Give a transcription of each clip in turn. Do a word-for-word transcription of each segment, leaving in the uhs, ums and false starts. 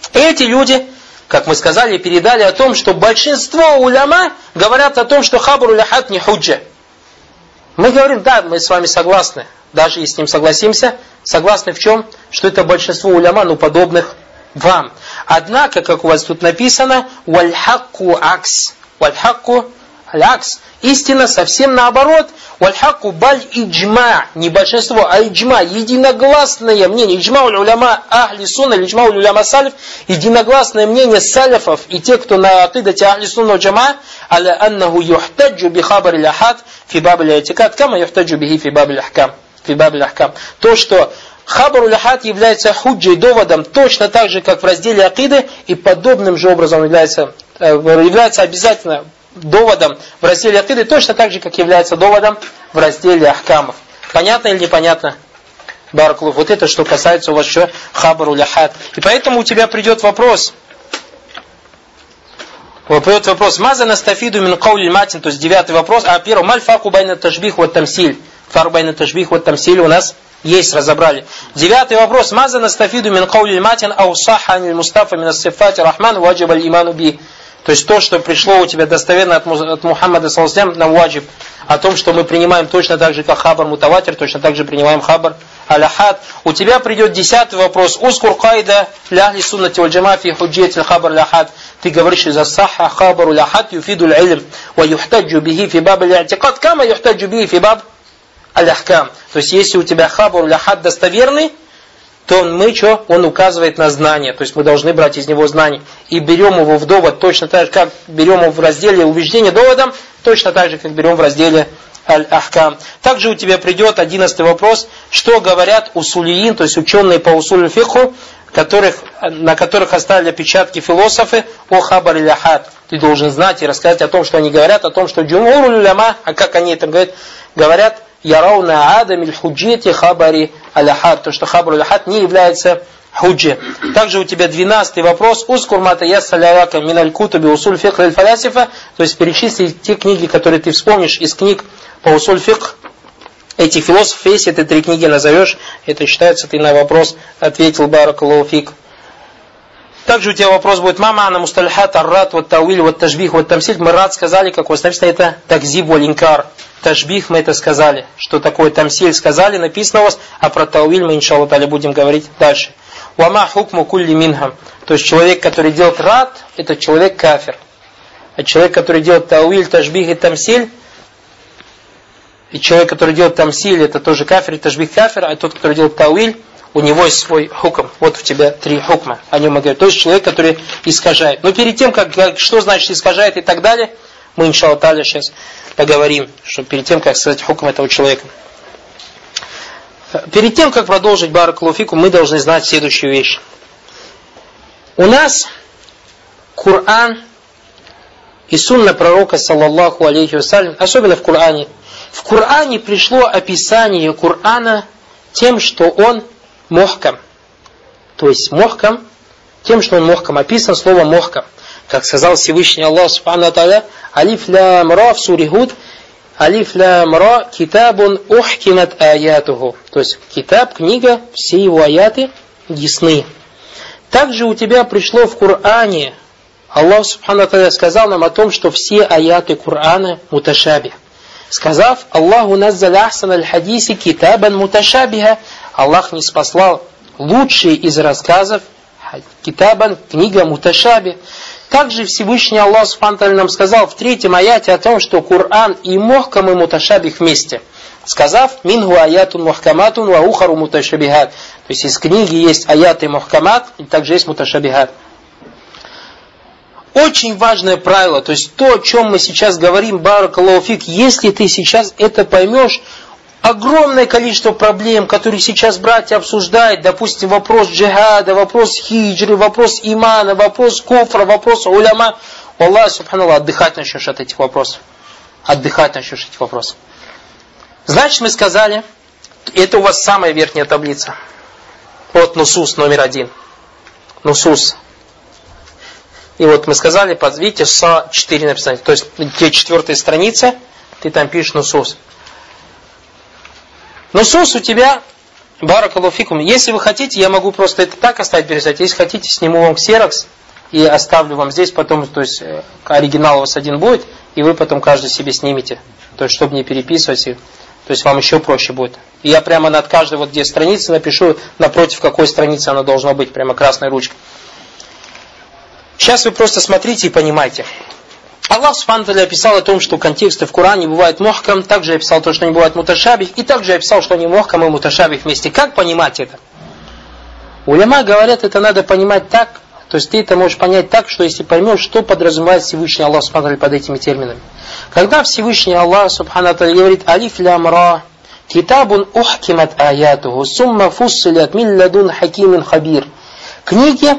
Эти люди, как мы сказали, передали о том, что большинство уляма говорят о том, что хабар аль ахад не худжа. Мы говорим, да, мы с вами согласны, даже если с ним согласимся, согласны в чем? Что это большинство уляма, ну, подобных вам. Однако, как у вас тут написано, валь-хакку акс. Валь-хакку аль-акс. Истина совсем наоборот. Валь-хакку баль-иджма. Не большинство, а иджма. Единогласное мнение. Иджма уль-уляма ахли сунна, иджма уль-уляма салиф. Единогласное мнение салифов и те, кто на акидате ахли сунна джама, аля аннаху юхтаджу би хабар аль-ахад фи баб аль-атикад, кама юхтаджу бихи фи баб аль-ахкам. Фи баб аль-ахкам. То, что хабар аль-ахад является худжей, доводом, точно так же, как в разделе акиды, и подобным же образом является, является обязательно доводом в разделе акиды, точно так же, как является доводом в разделе ахкамов. Понятно или непонятно? Баракулух. Вот это, что касается у вас еще хабар аль-ахад. И поэтому у тебя придет вопрос. Придет вопрос. Маза настафиду мин каули матин, то есть девятый вопрос. А первый. Маль факу байна ташбих вот тамсиль. Фару байна ташбих вот тамсиль у нас есть, разобрали. Девятый вопрос. Маза настафиду мин каули матин ау саха аниль мустафа мин ассифати рахман ваджиб аль иману би. То есть то, что пришло у тебя достоверно от, от Мухаммада саллаллаху алейхи ва саллям, нам ваджиб. О том, что мы принимаем точно так же, как хабар мутаватир, точно так же принимаем хабар аль-ахад. У тебя придет десятый вопрос. Ускур кайда ляхли суннати валь джама фи худжиятил хабар аль-ахад. Ты говоришь, из-за саха хабар аль-ахад юфиду аль-илм ва юхтаджу бихи фи баб аль-и'тикад, кама юхтаджу бихи фи баб аль-ахкам. То есть, если у тебя хабар аль-ахад достоверный, то мы что? Он указывает на знание. То есть мы должны брать из него знание. И берем его в довод точно так же, как берем его в разделе убеждения доводом, точно так же, как берем в разделе аль-ахкам. Также у тебя придет одиннадцатый вопрос. Что говорят усулиин, то есть ученые по усулю фикху, которых, на которых оставили отпечатки философы о хабар аль-ахад. Ты должен знать и рассказать о том, что они говорят, о том, что джумур уляма, а как они это говорят, говорят, ярауна адам иль худжити хабари аль-ахад, то что хабар аль-ахад не является худжи. Также у тебя двенадцатый вопрос. Ускур мата яссаляка миналь кутуби усуль фикх аль фалясифа, то есть перечисли те книги, которые ты вспомнишь из книг по усуль фикх этих философов. Если ты три книги назовешь, это считается, ты на вопрос ответил. Баракаллаху фик. Также у тебя вопрос будет: мама ана мусталихат аррат вот тауиль вот тажбих вот тамсиль. Мы рад сказали, как у вас написано, это такзиб валь инкар. Тажбих мы это сказали. Что такое тамсиль сказали, написано у вас, а про тауиль мы, иншаллах та'аля, будем говорить дальше. Вама хукму кулли минхам. То есть человек, который делает рад, это человек кафир. А человек, который делает тауиль, тажбих и тамсиль, и человек, который делает тамсиль, это тоже кафир, и тажбих кафир, а тот, который делает тауиль, у него есть свой хукм. Вот у тебя три хукма. О нем мы говорим. То есть человек, который искажает. Но перед тем, как, как что значит искажает и так далее, мы, иншаллах та'аля, сейчас поговорим, что перед тем, как сказать хукм этого человека. Перед тем, как продолжить баракаллаху фику, мы должны знать следующую вещь. У нас Коран и сунна пророка, саллаллаху алейхи вассалям, особенно в Коране. В Коране пришло описание Корана тем, что он мохкам. То есть мохкам, тем, что он мохкам. Описан слово мохкам. Как сказал Всевышний Аллах субхану ва тааля, алиф лям ра в суре Худ, алиф лям ра китабун ухкимат аятуху. То есть китаб, книга, все его аяты ясны. Также у тебя пришло в Коране, Аллах субхану ва тааля сказал нам о том, что все аяты Корана муташабих. Сказав, Аллаху наззаля ахсан аль-хадиси китабан муташабиха. Аллах не спаслал лучшие из рассказов китабан, книга муташаби. Также Всевышний Аллах субхану ва тааля нам сказал в третьем аяте о том, что Коран и мухкам и муташабих вместе. Сказав, мингу аятун мухкаматун ва ухару муташабихат. То есть из книги есть аяты мухкамат, и также есть муташабихат. Очень важное правило, то есть то, о чем мы сейчас говорим, баракаллаху фик, если ты сейчас это поймешь, огромное количество проблем, которые сейчас братья обсуждают, допустим, вопрос джихада, вопрос хиджры, вопрос имана, вопрос куфра, вопрос уляма, Аллах субханаллах, отдыхать начнешь от этих вопросов. Отдыхать начнешь от этих вопросов. Значит, мы сказали, это у вас самая верхняя таблица. Вот нусус номер один. Нусус. И вот мы сказали, видите, са четыре написано. То есть, где четвертая страница, ты там пишешь нусус. Нусус у тебя Баракаллаху фикум. Если вы хотите, я могу просто это так оставить пересать. Если хотите, сниму вам ксерокс и оставлю вам здесь потом, то есть оригинал у вас один будет, и вы потом каждый себе снимете. То есть, чтобы не переписывать, и, то есть вам еще проще будет. И я прямо над каждой вот где страницы напишу, напротив какой страницы оно должно быть, прямо красной ручкой. Сейчас вы просто смотрите и понимайте. Аллах Субхану ва Тааля описал о том, что контексты в Коране бывают мухкам, также описал то, что они бывают муташабих, и также описал, что они мухкам и муташабих вместе. Как понимать это? Уляма говорят, это надо понимать так, то есть ты это можешь понять так, что если поймешь, что подразумевает Всевышний Аллах Субхану ва Тааля под этими терминами. Когда Всевышний Аллах Субхану ва Тааля говорит «Алиф лям ра, китабун ухкимат аятуху, сумма фуссилят мин ладун хакимин хабир». Книги,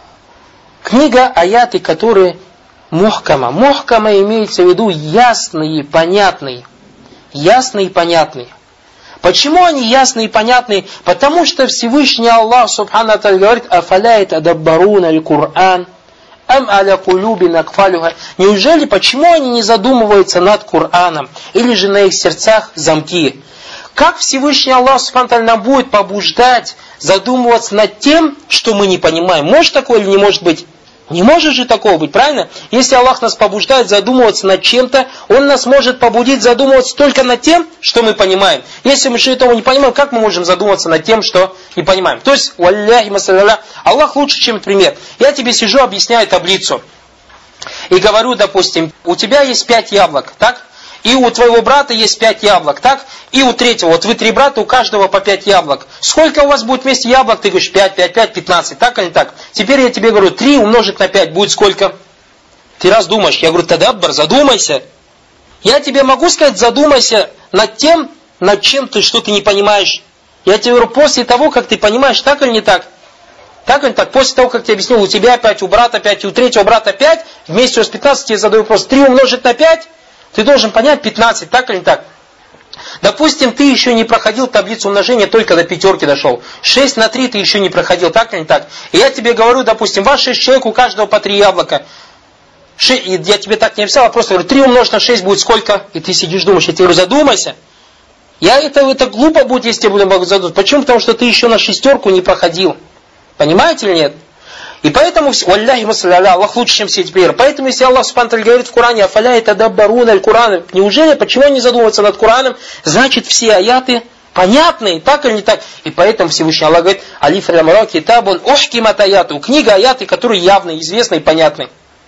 книга, аяты, которые мухкама. Мухкама имеется в виду ясные, понятные. Ясные и понятные. Почему они ясные и понятные? Потому что Всевышний Аллах Субхану ва Тааля говорит: «Афаля ятадаббаруна аль-Кур'ан, ам аля кулюбин акфалюха». Неужели, почему они не задумываются над Кур'аном? Или же на их сердцах замки? Как Всевышний Аллах Субхану ва Тааля нам будет побуждать задумываться над тем, что мы не понимаем? Может такое или не может быть? Не может же такого быть, правильно? Если Аллах нас побуждает задумываться над чем-то, Он нас может побудить задумываться только над тем, что мы понимаем. Если мы что-то этого не понимаем, как мы можем задумываться над тем, что не понимаем? То есть, валляхи масалля, Аллах лучше, чем пример. Я тебе сижу, объясняю таблицу. И говорю, допустим, у тебя есть пять яблок, так? И у твоего брата есть пять яблок, так? И у третьего, вот вы три брата, у каждого по пять яблок. Сколько у вас будет вместе яблок? Ты говоришь, пять, пять, пять, пятнадцать, так или не так? Теперь я тебе говорю, три умножить на пять будет сколько? Ты раз думаешь, я говорю, тадаббар, задумайся. Я тебе могу сказать, задумайся над тем, над чем ты, что ты не понимаешь. Я тебе говорю, после того, как ты понимаешь, так или не так? Так или не так? После того, как я объяснил, у тебя пять, у брата пять, у третьего брата пять, вместе с пятнадцать, я задаю вопрос, три умножить на пять? Ты должен понять пятнадцать, так или не так? Допустим, ты еще не проходил таблицу умножения, только до пятерки дошел. шесть на три ты еще не проходил, так или не так? И я тебе говорю, допустим, вас шесть человек, у каждого по три яблока. Ше... Я тебе так не описал, а просто говорю, три умножить на шесть будет сколько? И ты сидишь, думаешь, я тебе говорю, задумайся. Я это, это глупо будет, если я буду задуматься. Почему? Потому что ты еще на шестерку не проходил. Понимаете или нет? И поэтому, валляхи масалля, Аллах лучше, чем все эти примеры. Поэтому, если Аллах Субхану ва Тааля говорит в Коране, афаля ятадаббаруна аль-Кур'ан, неужели, почему не задумываться над Кораном? Значит, все аяты понятные, так или не так? И поэтому Всевышний Аллах говорит, алиф лям ра китабун ухкимат аяту. Книга аяты, которые явны, известны и понятны.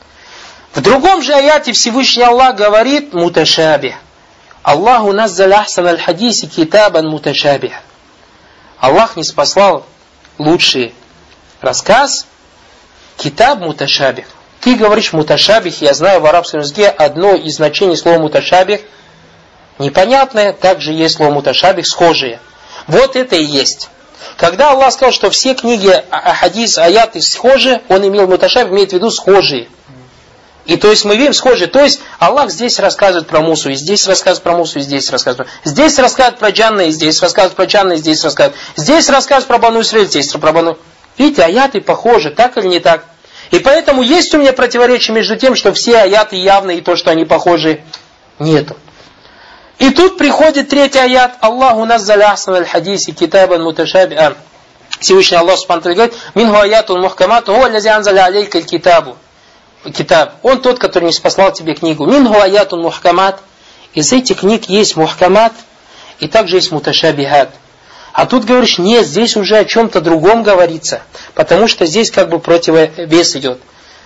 В другом же аяте Всевышний Аллах говорит, муташабих. Аллаху наззаля ахсан аль-хадиси китабан муташабих. Аллах не спаслал лучший рассказ, китаб муташабих. Ты говоришь муташабих, я знаю в арабском языке одно из значений слова муташабих непонятное, также есть слово муташабих схожие. Вот это и есть. Когда Аллах сказал, что все книги, хадис, аяты схожи, Он имел муташабих, имеет в виду схожие. И то есть мы видим схожие. То есть Аллах здесь рассказывает про Мусу, и здесь рассказывает про Мусу, и здесь рассказывает. Здесь рассказывает про Джанна, и здесь рассказывает про Джанна, и здесь рассказывает. Здесь рассказывает про Бану Исраиль, здесь про Бану. Видите, аяты похожи, так или не так? И поэтому есть у меня противоречие между тем, что все аяты явны, и то, что они похожи, нету. И тут приходит третий аят. Аллаху наззаля ахсан аль-хадиси китабан муташабиан. Всевышний Аллах Субхану ва Тааля говорит, минху аятун мухкамату, хуа аллази анзаля алейка аль-китабу. Китаб. Он тот, который не спаслал тебе книгу. Минху аятун мухкамат. Из этих книг есть мухкамат, и также есть муташабихат. А тут говоришь, нет, здесь уже о чем-то другом говорится, потому что здесь как бы противовес идет.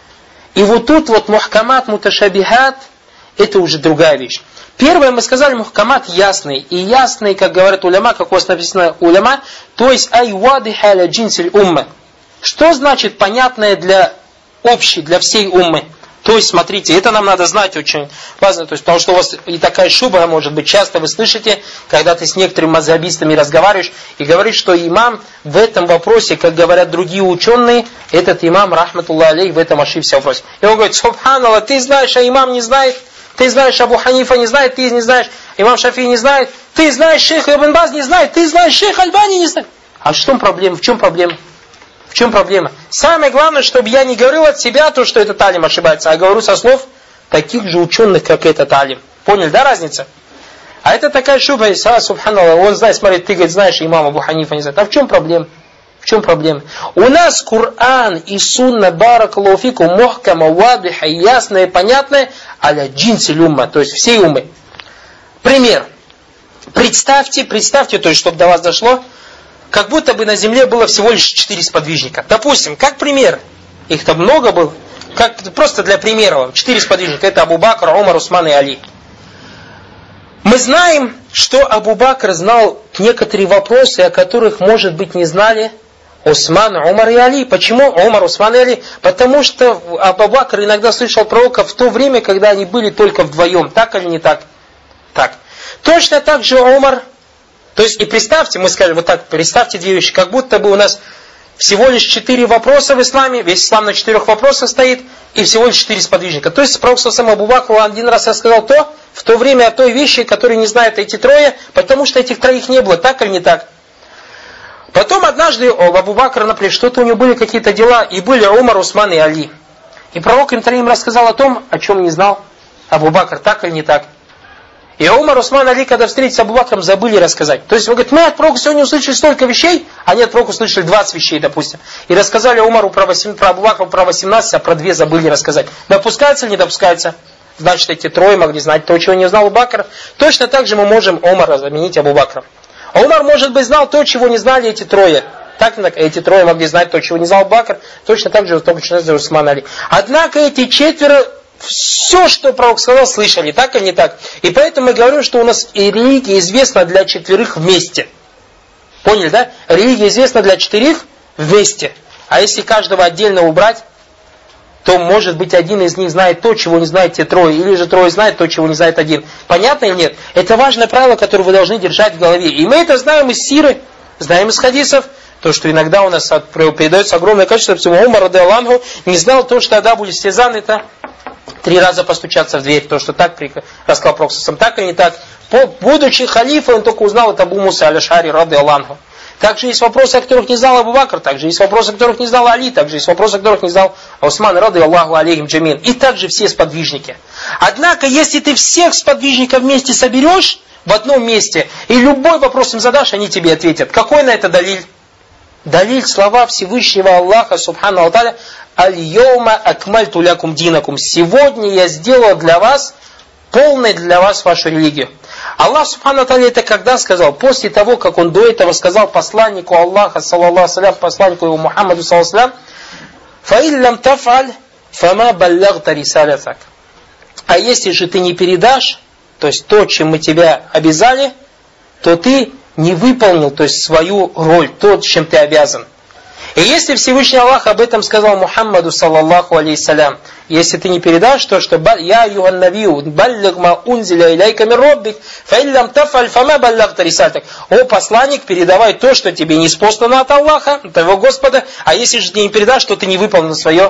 И вот тут вот мухкамат, муташабихат, это уже другая вещь. Первое, мы сказали, мухкамат ясный. И ясный, как говорят уляма, как у вас написано уляма, то есть ай вадиха ля джинсиль умма. Что значит понятное для общей, для всей уммы? То есть, смотрите, это нам надо знать очень важно, то есть, потому что у вас и такая шубха может быть, часто вы слышите, когда ты с некоторыми мазхабистами разговариваешь и говоришь, что имам в этом вопросе, как говорят другие ученые, этот имам, рахматуллах алейх, в этом ошибся в вопросе. И он говорит, субханаллах, ты знаешь, а имам не знает, ты знаешь, Абу Ханифа не знает, ты не знаешь, имам Шафи не знает, ты знаешь, шейх Ибн Баз не знает, ты знаешь, шейх Альбани не знает. А в чем проблема? В чем проблема? В чем проблема? Самое главное, чтобы я не говорил от себя то, что этот алим ошибается, а говорю со слов таких же ученых, как этот алим. Поняли, да, разница? А это такая шубха, а, субханаллах, он знает, смотри, ты, говорит, знаешь, имам Абу Ханифа не знает. А в чем проблема? В чем проблема? У нас Коран и Сунна, баракаллаху фикум, мухкама, вадиха, ясное, понятное, аля джинси люмма, то есть всей умы. Пример. Представьте, представьте, то есть, чтобы до вас дошло, как будто бы на земле было всего лишь четыре сподвижника. Допустим, как пример, их там много было, как, просто для примера вам, четыре сподвижника, это Абу Бакр, Умар, Усман и Али. Мы знаем, что Абу Бакр знал некоторые вопросы, о которых, может быть, не знали Усман, Умар и Али. Почему Умар, Усман и Али? Потому что Абу Бакр иногда слышал пророка в то время, когда они были только вдвоем. Так или не так? Так. Точно так же Умар. То есть, и представьте, мы скажем вот так, представьте две вещи, как будто бы у нас всего лишь четыре вопроса в исламе, весь ислам на четырех вопросах стоит, и всего лишь четыре сподвижника. То есть, пророк сам Абу Бакру один раз рассказал то, в то время о той вещи, которые не знают эти трое, потому что этих троих не было, так или не так? Потом однажды у Абу Бакра, например, что-то у него были какие-то дела, и были Умар, Усман и Али. И пророк им троим рассказал о том, о чем не знал Абу Бакр, так или не так? И Умар, Усман, Али, когда встретились с Абу Бакром, забыли рассказать. То есть, он говорит, мы от пророка сегодня услышали столько вещей, а они от пророка услышали двадцать вещей, допустим. И рассказали Умару про, восемнадцать, про Абу Бакру про восемнадцать, а про две забыли рассказать. Допускается или не допускается? Значит, эти трое могли знать то, чего не знал Абу Бакр. Точно так же мы можем Умара заменить Абу Бакром. А Умар, может быть, знал то, чего не знали эти трое. Так, эти трое могли знать то, чего не знал Абу Бакр. Точно так же, точно так же Усман, Али. Однако эти четверо все, что пророк сказал, слышали, так или не так? И поэтому мы говорим, что у нас и религия известна для четверых вместе. Поняли, да? Религия известна для четырех вместе. А если каждого отдельно убрать, то, может быть, один из них знает то, чего не знают те трое, или же трое знают то, чего не знает один. Понятно или нет? Это важное правило, которое вы должны держать в голове. И мы это знаем из сиры, знаем из хадисов. То, что иногда у нас передается огромное количество, всего Умар, радиаллаху анху, не знал то, что Абу Истизан это три раза постучаться в дверь, то, что так рассказал пророк, так или не так. Будучи халифой, он только узнал это Абу Муса аль-Ашари, радиаллаху анху. Также есть вопросы, о которых не знал Абу Бакр, также есть вопросы, о которых не знал Али, также есть вопросы, о которых не знал Усман, радиаллаху алейхим джамин. И также все сподвижники. Однако, если ты всех сподвижников вместе соберешь в одном месте, и любой вопрос им задашь, они тебе ответят. Какой на это далиль? Далиль слова Всевышнего Аллаха, субхану ва-тааля, «Аль-йома акмальту лякум динакум». Сегодня я сделал для вас, полной для вас вашу религию. Аллах, субхану ва-тааля, это когда сказал? После того, как он до этого сказал посланнику Аллаха, саллаллаху салям, посланнику его Мухаммаду, саллаллаху салям, «Фаиллям тафаль, фама баллягта рисалятак». А если же ты не передашь, то есть то, чем мы тебя обязали, то ты не выполнил, то есть свою роль, то, чем ты обязан. И если Всевышний Аллах об этом сказал Мухаммаду, саллаллаху алейхиссалям, если ты не передашь то, что «Я юхан навию, баллиг ма унзиля иляйка мир роббик, фаиллям тафаль фама баллягта рисалятак». О посланник, передавай то, что тебе не спослано от Аллаха, от твоего Господа, а если же ты не передашь, то ты не выполнил свое,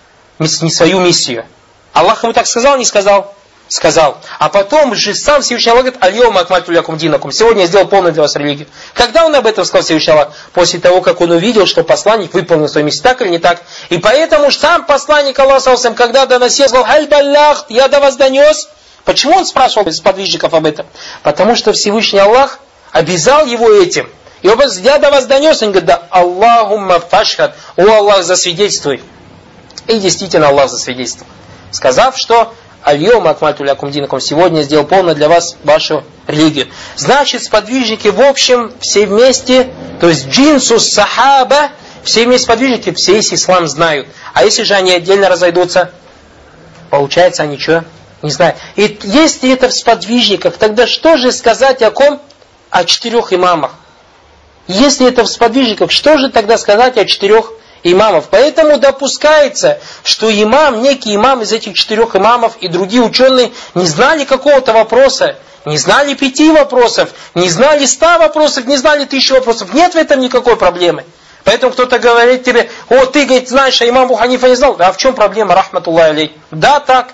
не свою миссию. Аллах ему так сказал, не сказал? Сказал. А потом же сам Всевышний Аллах говорит: «Аль-йома акмальту лякум динакум». Сегодня я сделал полную для вас религию. Когда он об этом сказал, Всевышний Аллах? После того, как он увидел, что посланник выполнил свою миссию. Так или не так? И поэтому сам посланник Аллаха, когда доносил, сказал: «Аль баллах, я до вас донес». Почему он спрашивал из подвижников об этом? Потому что Всевышний Аллах обязал его этим. И он говорит: «Я до вас донес». Он говорит: «Да Аллахумма фашхад». О Аллах, засвидетельствуй. И действительно Аллах засвидетельствовал, сказав, что «Аль-йома акмальту лякум динакум», сегодня я сделал полно для вас вашу религию. Значит, сподвижники в общем, все вместе, то есть джинсус сахаба, все вместе сподвижники, все весь ислам знают. А если же они отдельно разойдутся, получается они что? Не знаю. И если это в сподвижниках, тогда что же сказать о ком? О четырех имамах. Если это в сподвижниках, что же тогда сказать о четырех имамов? Поэтому допускается, что имам, некий имам из этих четырех имамов и другие ученые не знали какого-то вопроса, не знали пяти вопросов, не знали ста вопросов, не знали тысячи вопросов. Нет в этом никакой проблемы. Поэтому кто-то говорит тебе: «О, ты, говорит, знаешь, а имам Абу Ханифа не знал». А в чем проблема, рахматуллахи алейх? Да, так.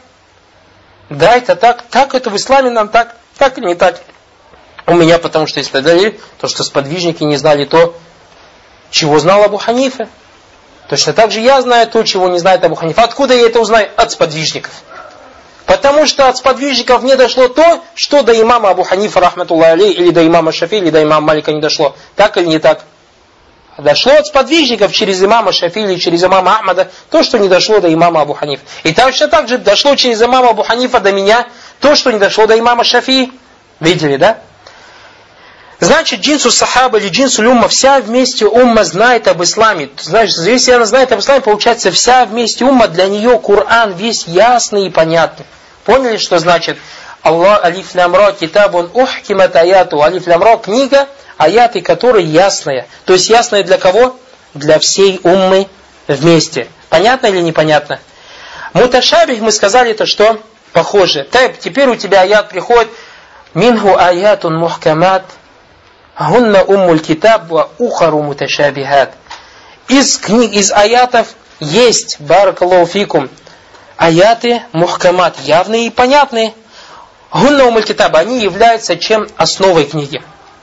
Да, это так. Так это в исламе нам так. Так или не так? У меня, потому что если далее, то что сподвижники не знали то, чего знал Абу Ханифа. Точно так же я знаю то, чего не знает Абу Ханифа. Откуда я это узнаю? От сподвижников. Потому что от сподвижников не дошло то, что до имама Абу Ханифа, рахматуллахи алейхи, или до имама Шафии, или до имама Малика не дошло. Так или не так? Дошло от сподвижников через имама Шафии или через имама Ахмада то, что не дошло до имама Абу Ханифа. И точно так же дошло через имама Абу Ханифа до меня то, что не дошло до имама Шафии. Видели, да? Значит, джинсу сахаба или джинсу умма, вся вместе умма знает об исламе. Значит, если она знает об исламе, получается, вся вместе умма, для нее Коран весь ясный и понятный. Поняли, что значит? Аллах алиф лям ра китабун ухкимат аяту. Алиф лям ра книга, аяты которой ясная. То есть ясная для кого? Для всей уммы вместе. Понятно или непонятно? Муташабих, мы сказали, это что? Похоже. Так, теперь у тебя аят приходит. Минху аятун мухкамат. Гунна уммуль китаб ва ухару муташабихат. Из книг, из аятов есть, баракаллаху фикум, аяты мухкамат, явные и понятные. Гунна уммуль китаб, они являются чем? Основой книги.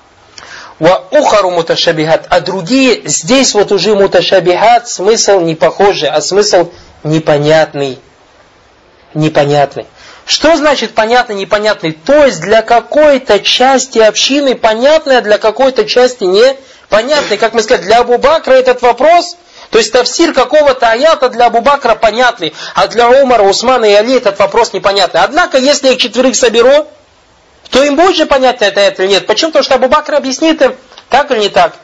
Ва ухару муташабихат, а другие, здесь вот уже муташабихат, смысл не похожий, а смысл непонятный. Непонятный. Что значит понятный, непонятный? То есть для какой-то части общины понятный, а для какой-то части непонятный. Как мы сказали, для Абу Бакра этот вопрос, то есть тафсир какого-то аята для Абу Бакра понятный, а для Умара, Усмана и Али этот вопрос непонятный. Однако, если я их четверых соберу, то им будет же понятно это, это или нет. Почему? Потому что Абу Бакр объяснит им, так или не так.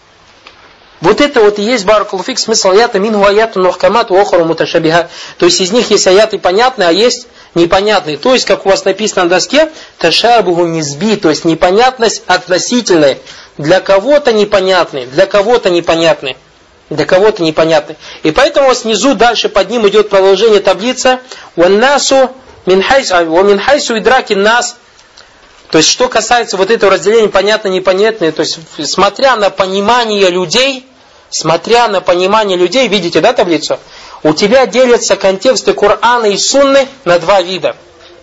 Вот это вот и есть баракаллаху фик, смысл аята минху аятун мухкамат ва ухару муташабиха. То есть из них есть аяты понятные, а есть непонятные. То есть, как у вас написано на доске, ташабуху низби, то есть непонятность относительная. Для кого-то непонятный, для кого-то непонятный, для кого-то непонятный. И поэтому снизу дальше под ним идет продолжение таблицы. Ваннасу мин хайсу идраки нас. То есть, что касается вот этого разделения понятно-непонятное, то есть, смотря на понимание людей, смотря на понимание людей, видите, да, таблицу? У тебя делятся контексты Корана и Сунны на два вида.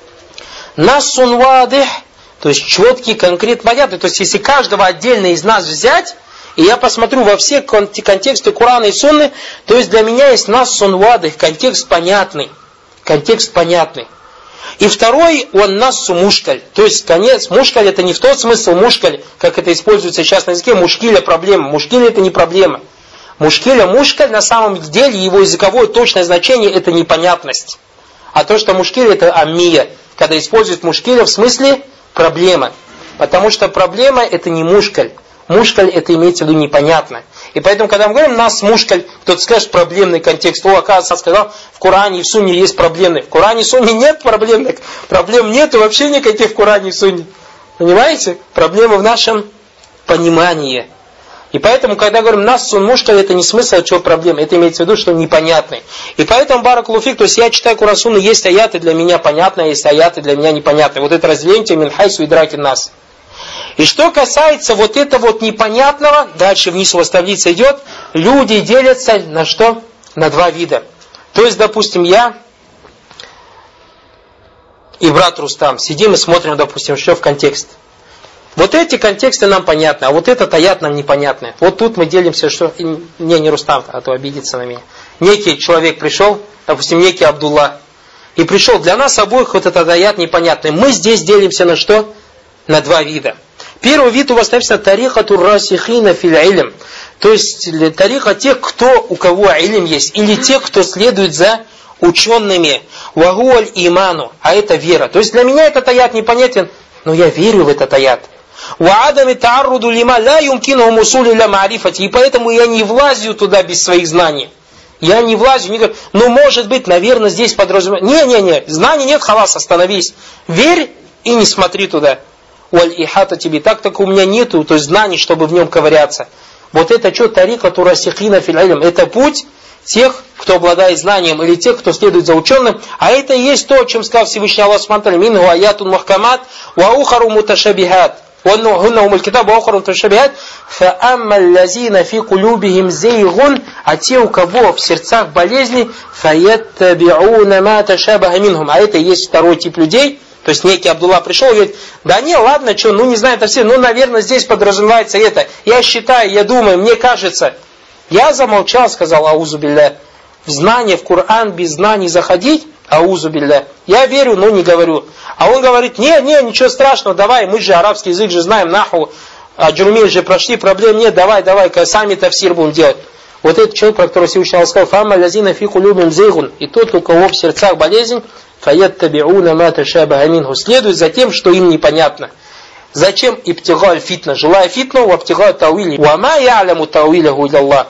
Нассун вадих, то есть четкий, конкретный, понятный. То есть, если каждого отдельно из нас взять, и я посмотрю во все контексты Корана и Сунны, то есть для меня есть нассун вадих, контекст понятный. Контекст понятный. И второй, он нассу мушкаль. То есть, конец, мушкаль это не в тот смысл мушкаль, как это используется сейчас на языке, мушкиля проблема. Мушкиля это не проблема. Мушкиля, мушкаль на самом деле, его языковое точное значение это непонятность. А то, что мушкиля это аммия, когда используют мушкиля в смысле проблема. Потому что проблема это не мушкаль. Мушкаль это имеется в виду непонятно. И поэтому, когда мы говорим нас мушкаль, кто-то скажет проблемный контекст. О, оказывается, сказал, в Коране и в Сунне есть проблемный. В Коране и в Сунне нет проблемных. Проблем нету вообще никаких в Коране и в Сунне. Понимаете? Проблемы в нашем понимании. И поэтому, когда говорим нас сун мушкаль, это не смысл, а чего проблема. Это имеется в виду, что непонятный. И поэтому, баракаллаху фик, то есть я читаю Куран Сунну, есть аяты для меня понятные, есть аяты для меня непонятные. Вот это разделение мин хайсу идраки нас. И что касается вот этого вот непонятного, дальше вниз у вас таблица идет, люди делятся на что? На два вида. То есть, допустим, я и брат Рустам сидим и смотрим, допустим, что в контекст. Вот эти контексты нам понятны, а вот этот аят нам непонятный. Вот тут мы делимся, что... Не, не Рустам, а то обидится на меня. Некий человек пришел, допустим, некий Абдулла, и пришел, для нас обоих вот этот аят непонятный. Мы здесь делимся на что? На два вида. Первый вид у вас написано тарихату расихина фил илм. То есть тариха тех, кто, у кого илм есть, или тех, кто следует за учеными. Вагуаль иману, а это вера. То есть для меня этот аят непонятен, но я верю в этот аят. Ваадами таарруду лима ла юмкину мусули ля маарифати. И поэтому я не влазю туда без своих знаний. Я не влазю, не говорю, ну может быть, наверное, здесь подразумевается. Не-не-не, знаний нет, халас, остановись. Верь и не смотри туда. Уаль ихата тебе, так так у меня нету, то есть знаний, чтобы в нем ковыряться. Вот это что, тарика турасихина фил илм. Это путь тех, кто обладает знанием, или тех, кто следует за ученым. А это и есть то, о чем сказал Всевышний Аллах Субхану ва Тааля. Минху аятун мухкамат ва ухару муташабихат. Гунна умуль китаб ва ухару муташабихат. Фа аммал лазина фи кулюбихим зейгун. А те, у кого в сердцах болезни, фаяттабиуна ма ташабаха минхум. А это и есть второй тип людей. То есть некий Абдулла пришел и говорит, да не, ладно, что, ну не знаю это все, ну, наверное, здесь подразумевается это. Я считаю, я думаю, мне кажется. Я замолчал, сказал аузу билля. В знание, в Коран без знаний заходить, Аузу билля. Я верю, но не говорю. А он говорит, не, не, ничего страшного, давай, мы же арабский язык же знаем, наху, аджурумей же прошли, проблем нет, давай, давай, сами тафсир будем делать. Вот этот человек, про которого Всевышний Аллах сказал, фамма лазина фи кулюбим зейгун, и тот, у кого в сердцах болезнь, фаяттабиуна ма ташабаха минху, следует за тем, что им непонятно. Зачем ибтигаль фитна? Желая фитну, ва ибтигаль тауили. Ва ма я'ламу тауиляху илля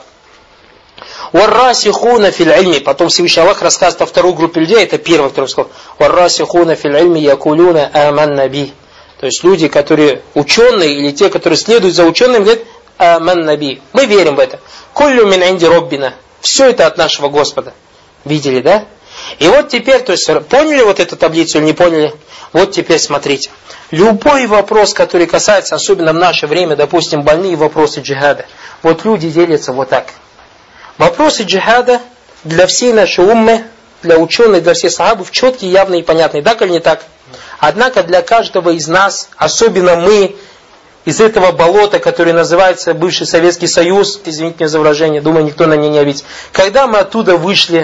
Варрасихуна фил ильми. Потом Всевышний Аллах рассказывает о второй группе людей, это первый, второй сказал. Варрасихуна фил ильми якулюна аманна би. То есть люди, которые ученые, или те, которые следуют за ученым, говорят, аманна би. Мы верим в это. Куллю мин инди роббина. Все это от нашего Господа. Видели, да? И вот теперь, то есть, поняли вот эту таблицу или не поняли? Вот теперь смотрите. Любой вопрос, который касается, особенно в наше время, допустим, больные вопросы джихада. Вот люди делятся вот так. Вопросы джихада для всей нашей уммы, для ученых, для всех сахабов четкие, явные и понятные. Так или не так? Однако для каждого из нас, особенно мы, из этого болота, которое называется бывший Советский Союз, извините меня за выражение, думаю, никто на ней не обидится. Когда мы оттуда вышли,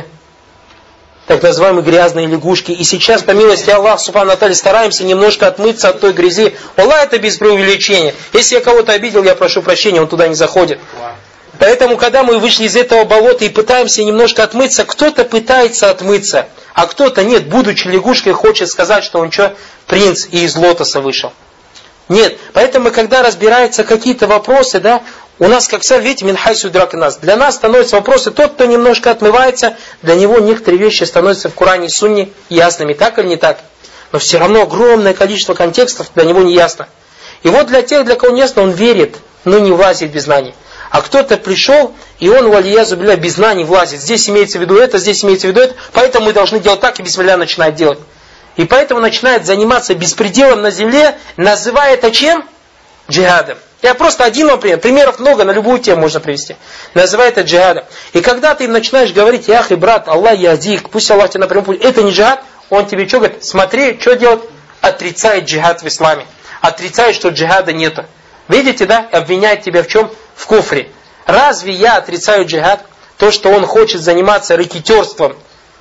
так называемые грязные лягушки, и сейчас, по милости Аллаха, субхану ва тааля, стараемся немножко отмыться от той грязи. Аллах, это без преувеличения. Если я кого-то обидел, я прошу прощения, он туда не заходит. Поэтому, когда мы вышли из этого болота и пытаемся немножко отмыться, кто-то пытается отмыться, а кто-то нет, будучи лягушкой, хочет сказать, что он что, принц и из лотоса вышел. Нет. Поэтому, когда разбираются какие-то вопросы, да, у нас, как сказали, видите, минхайсу драк нас. Для нас становятся вопросы, тот, кто немножко отмывается, для него некоторые вещи становятся в Коране и Сунне ясными, так или не так. Но все равно огромное количество контекстов для него не ясно. И вот для тех, для кого не ясно, он верит, но не влазит без знаний. А кто-то пришел, и он, валиязу билля, без знаний влазит. Здесь имеется в виду это, здесь имеется в виду это, поэтому мы должны делать так, и бисмилля начинает делать. И поэтому начинает заниматься беспределом на земле, называя это чем? Джихадом. Я просто один вам пример. Примеров много, на любую тему можно привести. Называй это джихадом. И когда ты им начинаешь говорить, ях и брат, Аллах ядик, пусть Аллах тебе напрямую путь, это не джихад, он тебе что говорит? Смотри, что делает? Отрицает джихад в исламе. Отрицает, что джихада нету. Видите, да? Обвиняет тебя в чем? В куфре. Разве я отрицаю джихад? То, что он хочет заниматься рэкетёрством.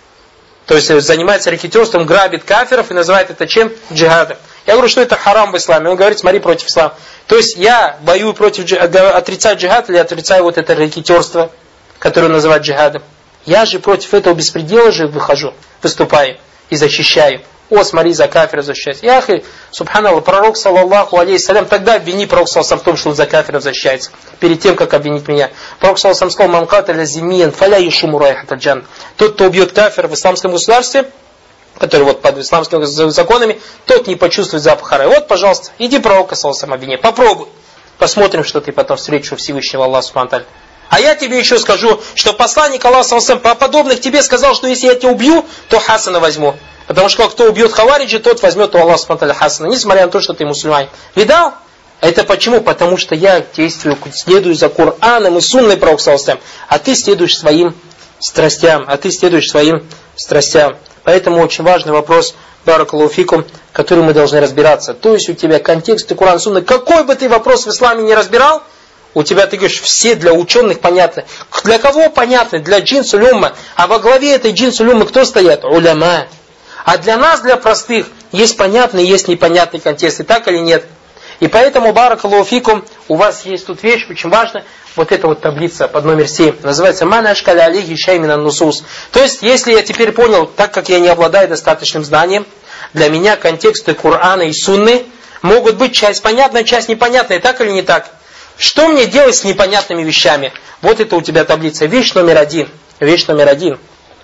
То есть занимается рэкетёрством, грабит кафиров и называет это чем? Джихадом. Я говорю, что это харам в исламе. Он говорит, смотри, против ислама. То есть я воюю против джихада, отрицаю джихад или отрицаю вот это рэкетёрство, которое называют джихадом. Я же против этого беспредела же выхожу, выступаю и защищаю. О, смотри, за кафира защищается. Яхи, субханаллах, пророк, саллаллаху алейхиссалям, тогда обвини пророк, саллаллаху, в том, что он за кафиров защищается. Перед тем, как обвинить меня. Пророк, саллаллаху, сказал, ман каталя зимиян, фаля юшуму райхата джан. Тот, кто убьет кафира в исламском государстве, который вот под исламскими законами, тот не почувствует запах рая. Вот, пожалуйста, иди пророка, саллаллаху, обвини. Попробуй. Посмотрим, что ты потом встретишь у Всевышнего Аллаха, субхану ва тааля. А я тебе еще скажу, что посланник Аллаха, саллаллаху, по подобных тебе сказал, что если я тебя убью, то Хасана возьму. Потому что кто убьет Хавариджи, тот возьмет у Аллаха субхану ва тааля Хасана, несмотря на то, что ты мусульманин. Видал? Это почему? Потому что я действую, следую за Кораном и сунной пророк, саллаллаху, а ты следуешь своим страстям, а ты следуешь своим страстям. Поэтому очень важный вопрос, баракаллаху фикум, который мы должны разбираться. То есть у тебя контекст и Коран, сунна, какой бы ты вопрос в исламе не разбирал, у тебя, ты говоришь, все для ученых понятны. Для кого понятны? Для джинсуль умма. А во главе этой джинсуль уммы кто стоят? Уляма. А для нас, для простых, есть понятный, есть непонятный контекст. И так или нет? И поэтому, баракаллаху фикум, у вас есть тут вещь, очень важная, вот эта вот таблица под номер семь, называется «Манашкаля алейхи шаймина нусус». То есть, если я теперь понял, так как я не обладаю достаточным знанием, для меня контексты Корана и Сунны могут быть часть понятная, часть непонятная, так или не так? Что мне делать с непонятными вещами? Вот это у тебя таблица. Вещь номер один. Вещь номер один.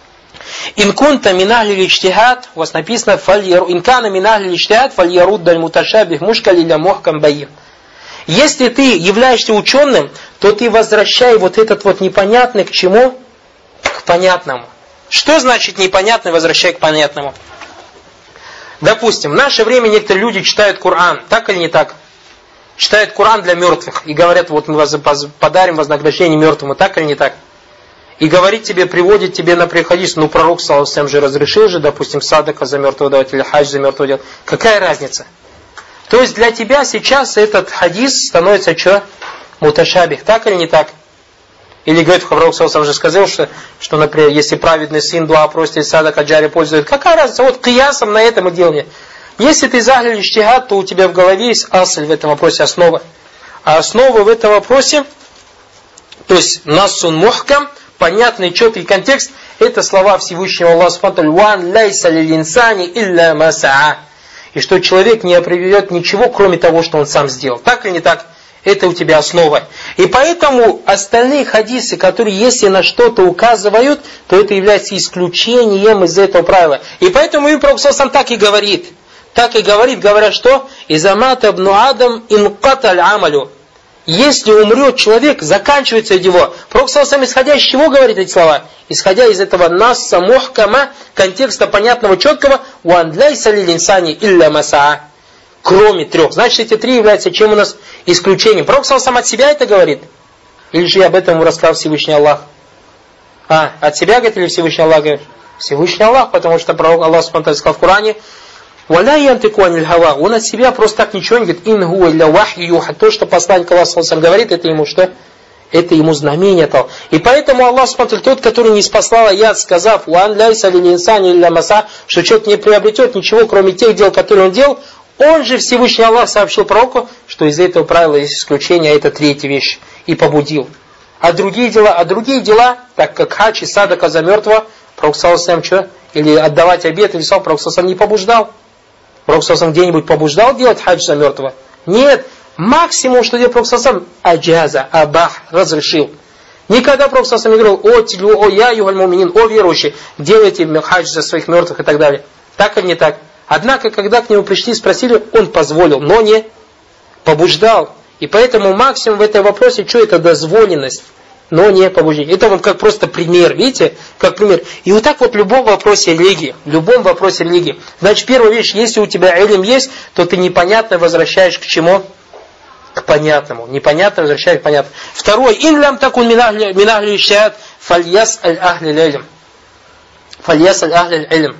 Инкунта минахли личтихад, у вас написано инкана минахли личтихад фальярудд даль муташабих мушкали ля мухкам баин. Если ты являешься ученым, то ты возвращай вот этот вот непонятный к чему? К понятному. Что значит непонятный возвращай к понятному? Допустим, в наше время некоторые люди читают Коран, так или не так? Читают Коран для мертвых и говорят, вот мы подарим вознаграждение мертвому, так или не так? И говорит тебе, приводит тебе на хадис, ну пророк саллаллаху алейхи ва саллям же разрешил же, допустим, садака за мертвого давать или хадж за мертвого делать. Какая разница? То есть для тебя сейчас этот хадис становится что? Муташабих, так или не так? Или говорит, Пророк саллаллаху уже сказал, что, что, например, если праведный сын дуа просит, садак аджари пользует. Какая разница? Вот киясом на этом и делание. Если ты заглянешь иджтихад, то у тебя в голове есть асль в этом вопросе, основа. А основа в этом вопросе, то есть нассун мухкам, понятный, четкий контекст, это слова Всевышнего Аллаха Субхану ва тааля: «Ван лайса лил инсани илля ма саа». И что человек не приобретет ничего, кроме того, что он сам сделал. Так или не так? Это у тебя основа. И поэтому остальные хадисы, которые если на что-то указывают, то это является исключением из этого правила. И поэтому и Пророк сам так и говорит. Так и говорит, говоря, что «Изамат абну Адам инкаталь амалю». Если умрет человек, заканчивается его. Пророк сам исходя из чего говорит эти слова? Исходя из этого насса мухкама, контекста понятного, четкого, «Уан ляйса лил инсани илля масаа». Кроме трех. Значит, эти три являются чем у нас исключением. Пророк сам от себя это говорит? Или же об этом рассказал Всевышний Аллах? А, от себя говорит или Всевышний Аллах говорит? Всевышний Аллах, потому что пророк Аллах сказал в Коране: «Валя янтику аниль хава». Он от себя просто так ничего не говорит. «Ин хуа илля вахью юха». То, что посланник Аллаха говорит, это ему что? Это ему знамение то. И поэтому Аллах смотрит, тот, который не спаслал аят, сказав: «Уан ляйса лил инсани илля маса», что человек не приобретет ничего, кроме тех дел, которые он делал, он же Всевышний Аллах сообщил пророку, что из этого правила есть исключение, а это третья вещь, и побудил. А другие дела, а другие дела, так как хадж и садака за мертвого, пророк саллаллаху что? Или отдавать обет, или сал, пророк саллаллаху не побуждал. Пророк саллаллаху где-нибудь побуждал делать хадж за мертвого? Нет. Максимум, что делал пророк саллаллаху, аджаза, абах, разрешил. Никогда пророк саллаллаху не говорил: «О, тилю, о, я, югаль муминин, о, верующие, делайте хадж за своих мертвых» и так далее. Так или не так? Однако, когда к нему пришли и спросили, он позволил, но не побуждал. И поэтому максимум в этом вопросе, что это дозволенность, но не побуждение. Это вот как просто пример, видите, как пример. И вот так вот в любом вопросе религии, в любом вопросе религии. Значит, первая вещь, если у тебя илм есть, то ты непонятно возвращаешь к чему? К понятному. Непонятно возвращаешь к понятному. Второе, ин лям такун минахли ищат фальяс аль ахли илм. Фальяс аль ахли илм.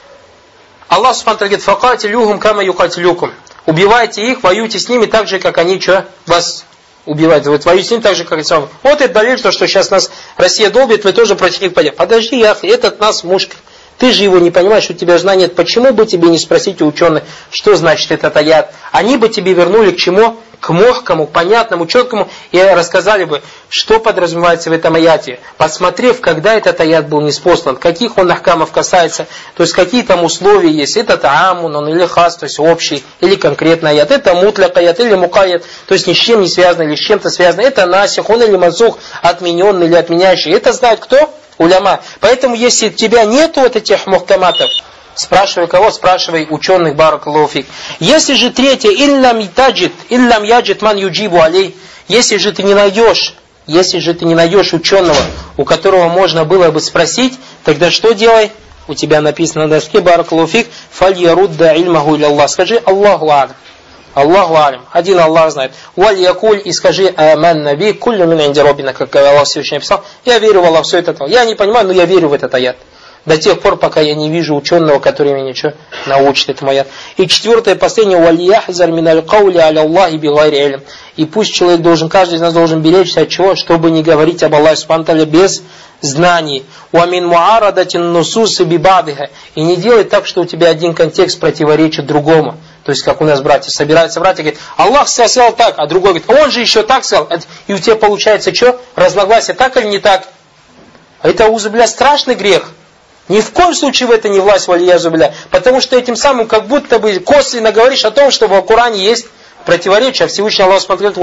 Аллах Субхану говорит: «Факатилюхум кама юкатилюкум». Убивайте их, воюйте с ними так же, как они что, вас убивают. Вот воюйте с ними так же, как и с вами. Вот это далиль, что сейчас нас Россия долбит, вы тоже против них пойдете. Подожди, яхи, этот нас мушка. Ты же его не понимаешь, у тебя знаний нет. Почему бы тебе не спросить у ученых, что значит этот аят? Они бы тебе вернули к чему? К мохкому, понятному, четкому, и рассказали бы, что подразумевается в этом аяте, посмотрев, когда этот аят был ниспослан, каких он ахкамов касается, то есть какие там условия есть, это таамун, он или хас, то есть общий, или конкретный аят, это мутляк аят, или мукаят, то есть ни с чем не связано, или с чем-то связано, это насих, он или мансух, отмененный или отменяющий, это знает кто? Уляма. Поэтому, если у тебя нету вот этих мухкаматов, спрашивай кого? Спрашивай ученых, баракаллаху фик. Если же третье, иллам ятаджид, иллам яджид ман юджибу алей, если же ты не найдешь, если же ты не найдешь ученого, у которого можно было бы спросить, тогда что делай? У тебя написано на доске, баракаллаху фик, фаль ярудда ильмаху иля Аллах. Скажи: Аллаху алям. Аллаху алям. Один Аллах знает. Валь якуль, и скажи: аман наби, куллю мин инди роббина, как Аллах Всевышний написал. Я верю в Аллах, все это. Я не понимаю, но я верю в этот аят. До тех пор, пока я не вижу ученого, который меня что научит этому аят. И четвертое, последнее, вальяхзар миналь каули аля Аллахи бигайри илм. И пусть человек должен, каждый из нас должен беречься от чего, чтобы не говорить об Аллахе субхану ва тааля без знаний. Уамин муарадатин нусуси бибадиха. И не делай так, что у тебя один контекст противоречит другому. То есть, как у нас братья, собираются братья, говорят: Аллах сказал так, а другой говорит: он же еще так сказал. И у тебя получается что? Разногласие, так или не так? Это, узубля, страшный грех. Ни в коем случае в это не власть, валиязубля. Потому что этим самым как будто бы косвенно говоришь о том, что в Коране есть противоречие. Всевышний Аллах смотрит: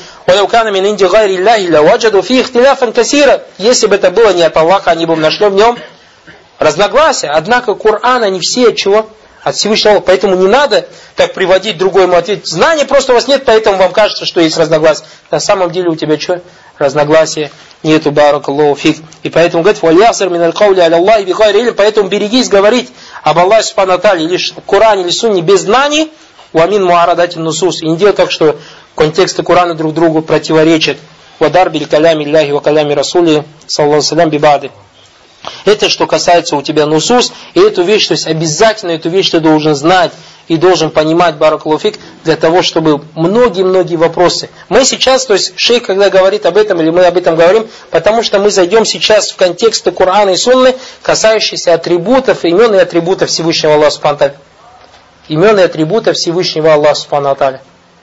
если бы это было не от Аллаха, они бы нашли в нем разногласия. Однако Коран, они все от чего? От Всевышнего Аллаха. Поэтому не надо так приводить другому ответ. Знания просто у вас нет, поэтому вам кажется, что есть разногласия. На самом деле у тебя что? Разногласия нету, баракаллаху фик. И поэтому говорит: вальясар миналь каули аля Аллахи бигайри илм. Поэтому берегись говорить об Аллахе субхану ва тааля или в Коране или Сунне без знаний. Уамин муарадатин нусус. И не делай так, что контексты Корана друг другу противоречат. Вадар биль калями Аллахи ва калями Расули саллаллаху салям бибады. Это что касается у тебя нусус, и эту вещь, то есть обязательно эту вещь ты должен знать. и должен понимать, баракаллаху фик, для того, чтобы многие-многие вопросы. Мы сейчас, то есть шейх, когда говорит об этом, или мы об этом говорим, потому что мы зайдем сейчас в контексты Корана и Сунны, касающиеся атрибутов, имен и атрибутов Всевышнего Аллаха Субхану ва Тааля. Имен и атрибутов Всевышнего Аллаха Субхану ва Тааля.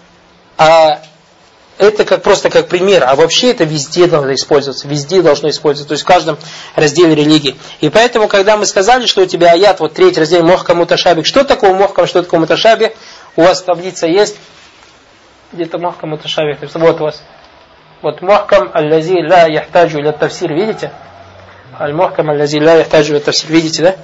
А это как, просто как пример, а вообще это везде должно использоваться, везде должно использоваться, то есть в каждом разделе религии. И поэтому, когда мы сказали, что у тебя аят, вот третий раздел, мохкам муташабих, что такое мохкам, что такое муташабих, у вас таблица есть, где-то мохкам муташабих, вот у вас, вот мохкам аллази ла яхтаджу ля тавсир, видите? Аль-мохкам аллази ла яхтаджу ля тавсир, видите, да?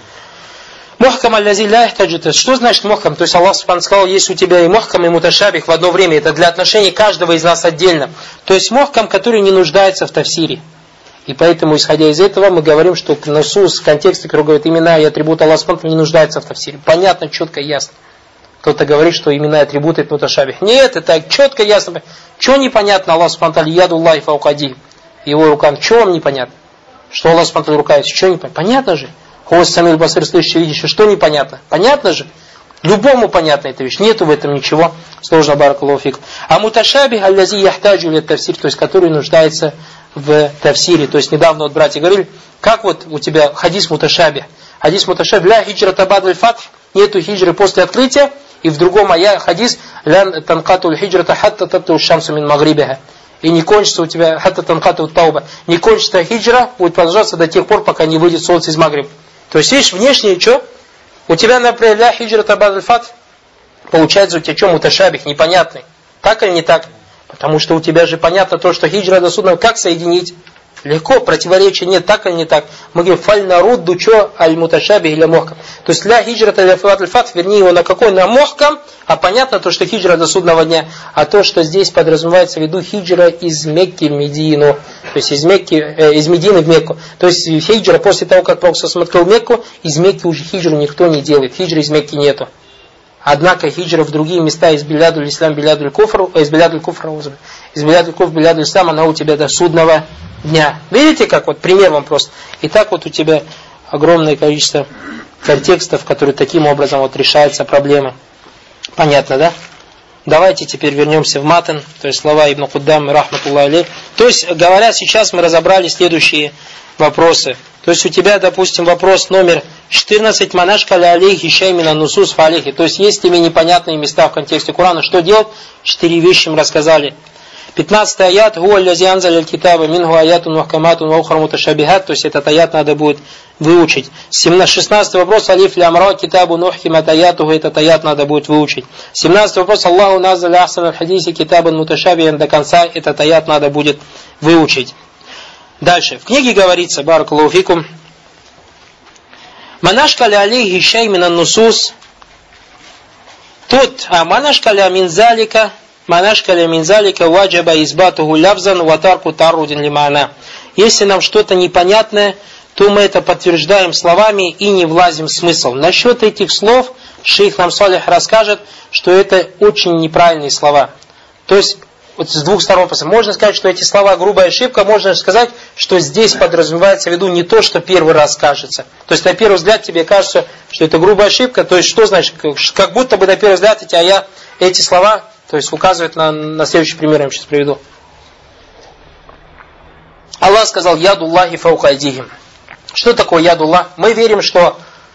Мохкам аллази ля яхтаджу, что значит мохкам? То есть Аллах Субхану сказал, есть у тебя и мохкам, и муташабих в одно время. Это для отношений каждого из нас отдельно. То есть мохкам, который не нуждается в тавсире. И поэтому, исходя из этого, мы говорим, что нусус, контекст, который говорит имена и атрибуты Аллаха Субхану, не нуждается в тавсире. Понятно, четко, ясно. Кто-то говорит, что имена и атрибуты это муташабих. Нет, это четко, ясно. Чего непонятно Аллах Субхану ядуллахи фаукади, его рукам, чего вам непонятно? Что Аллах Субхану рука есть, чего непонятно? Понятно же. Хос самил басир, слышащий, видящий, что непонятно? Понятно же? Любому понятна эта вещь. Нету в этом ничего сложного, баракаллаху фик. А муташабих аллази яхтаджу ля тавсир, то есть который нуждается в тавсире. То есть недавно вот братья говорили, как вот у тебя хадис муташабих. Хадис муташабих, ля хиджрата ба'даль фатх, нету хиджры после открытия. И в другом ая хадис, ля танкатуль хиджрата хатта татлу шамсу мин магрибиха. И не кончится у тебя хатта танкату тауба. Не кончится хиджра, будет продолжаться до тех пор, пока не выйдет солнце из Магриба. То есть, видишь, внешне что? У тебя, например, ля хиджрата ба'даль фатх, получается у тебя что, муташабих, непонятный. Так или не так? Потому что у тебя же понятно то, что хиджра до судна, как соединить? Легко, противоречия нет, так или не так. Мы говорим, фаль нарудду чо аль муташабих или мохкам. То есть, ля хиджрата ля ба'даль фатх, верни его на какой? На мохкам, а понятно то, что хиджра до судного дня. А то, что здесь подразумевается в виду хиджра из Мекки в Медину. То есть из Мекки, э, из Медины в Мекку. То есть хиджра после того, как Пророк смотрел Мекку, из Мекки уже хиджру никто не делает. Хиджры из Мекки нету. Однако хиджра в другие места из Билядуль Ислам, Билядуль Куфр, из Билядуль Куфр, из Билядуль Куфр, Билядуль Ислам, она у тебя до судного дня. Видите, как вот пример вам просто. И так вот у тебя огромное количество контекстов, которые таким образом вот решаются проблемы. Понятно, да? Давайте теперь вернемся в матн, то есть слова Ибн Куддам, рахматуллахи алейх. То есть, говоря сейчас, мы разобрали следующие вопросы. То есть, у тебя, допустим, вопрос номер четырнадцать, манашка ля алейхи шаймина нусус фа алейхи. То есть, есть тебе непонятные места в контексте Корана. Что делать? Четыре вещи мы рассказали. пятнадцатый аят, гуа лязи анзаля аль-китаба, мингу аятун вахкаматун ваухра муташабихат. То есть, этот аят надо будет выучить. шестнадцатый вопрос, алиф лям ра китабу нухкимат аятуху, этот аят надо будет выучить. семнадцатый вопрос, Аллаху назаля ахсан аль-хадиси китабан муташабихан, до конца этот аят надо будет выучить. Дальше. В книге говорится, баракаллаху фикум, манашка ля алейхи шаймина нусус, тот, а манашка ля минзалика, манашка ля минзалика ваджаба избатуху лявзан ватарку тарудин лимана. Если нам что-то непонятное, то мы это подтверждаем словами и не влазим в смысл. Насчет этих слов шейх нам Салих расскажет, что это очень неправильные слова. То есть, вот с двух сторон, можно сказать, что эти слова грубая ошибка, можно сказать, что здесь подразумевается в виду не то, что первый раз кажется. То есть, на первый взгляд тебе кажется, что это грубая ошибка, то есть, что значит, как будто бы на первый взгляд эти, ая, эти слова, то есть, указывают на, на следующий пример, я вам сейчас приведу. Аллах сказал, ядуллахи фаука айдихим. Что такое ядуллах? Мы верим, что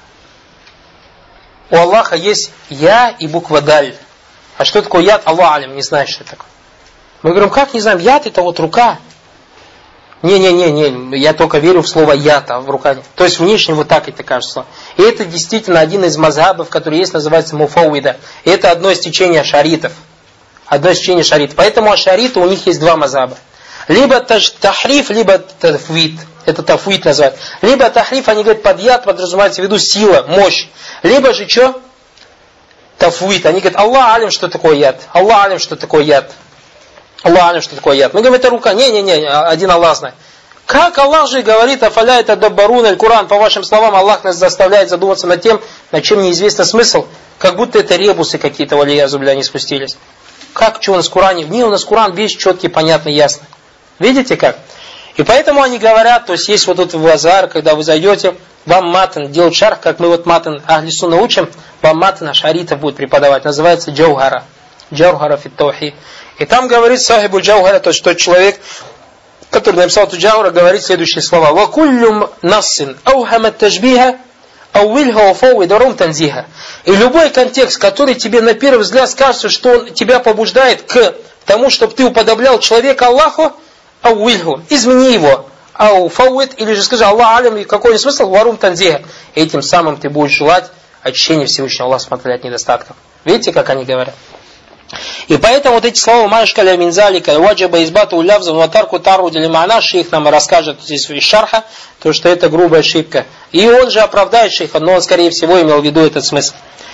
у Аллаха есть я и буква даль. А что такое яд? Аллах алим, не знаешь, что это такое. Мы говорим, как не знаем, яд это вот рука. Не-не-не, я только верю в слово яд, а в рука. То есть внешне вот так это кажется. И это действительно один из мазхабов, который есть, называется муфауида. И это одно из течений ашаритов. Одно из течений ашаритов. Поэтому ашариты, у них есть два мазхаба. Либо тахриф, либо тафвид. Это тафвид называют. Либо тахриф, они говорят, под яд подразумевается в виду сила, мощь. Либо же что? Тафвид. Они говорят, Аллах алим, что такое яд. Аллах алим, что такое яд. Аллах алим, что такое яд. Мы говорим, это рука. Не-не-не, один Аллах знает. Как Аллах же говорит, афаля это даббарун аль-Куран, по вашим словам, Аллах нас заставляет задуматься над тем, над чем неизвестно смысл. Как будто это ребусы какие-то, валия зубля, не спустились. Как, что у нас в Коране? Не, у нас Коран весь четкий, понятный, ясный. Видите как? И поэтому они говорят, то есть есть вот тут в Азар, когда вы зайдете, вам матан делают шарх, как мы вот матан Ахли Сунна учим, вам матан ашаритов будет преподавать, называется джаухара. Джаухара фит таухид. И там говорит сахибу джаухара, то есть тот человек, который написал эту джаухара, говорит следующие слова. Ва куллюм нассин аухамат тажбиха ауильха уфауи дарум танзиха. И любой контекст, который тебе на первый взгляд скажется, что он тебя побуждает к тому, чтобы ты уподоблял человека Аллаху, ауильху, измени его. Ау фауит, или же скажи Аллах алям, и какой смысл, варум танзиха. Этим самым ты будешь желать очищения Всевышнего Аллаха смотря от недостатков. Видите, как они говорят? И поэтому вот эти слова «Машкаля минзалика», «Ваджаба избату улявза», «Ватарку тару делимана», шейх нам расскажет здесь из шарха, то что это грубая ошибка. И он же оправдает шейха, но он скорее всего имел в виду этот смысл.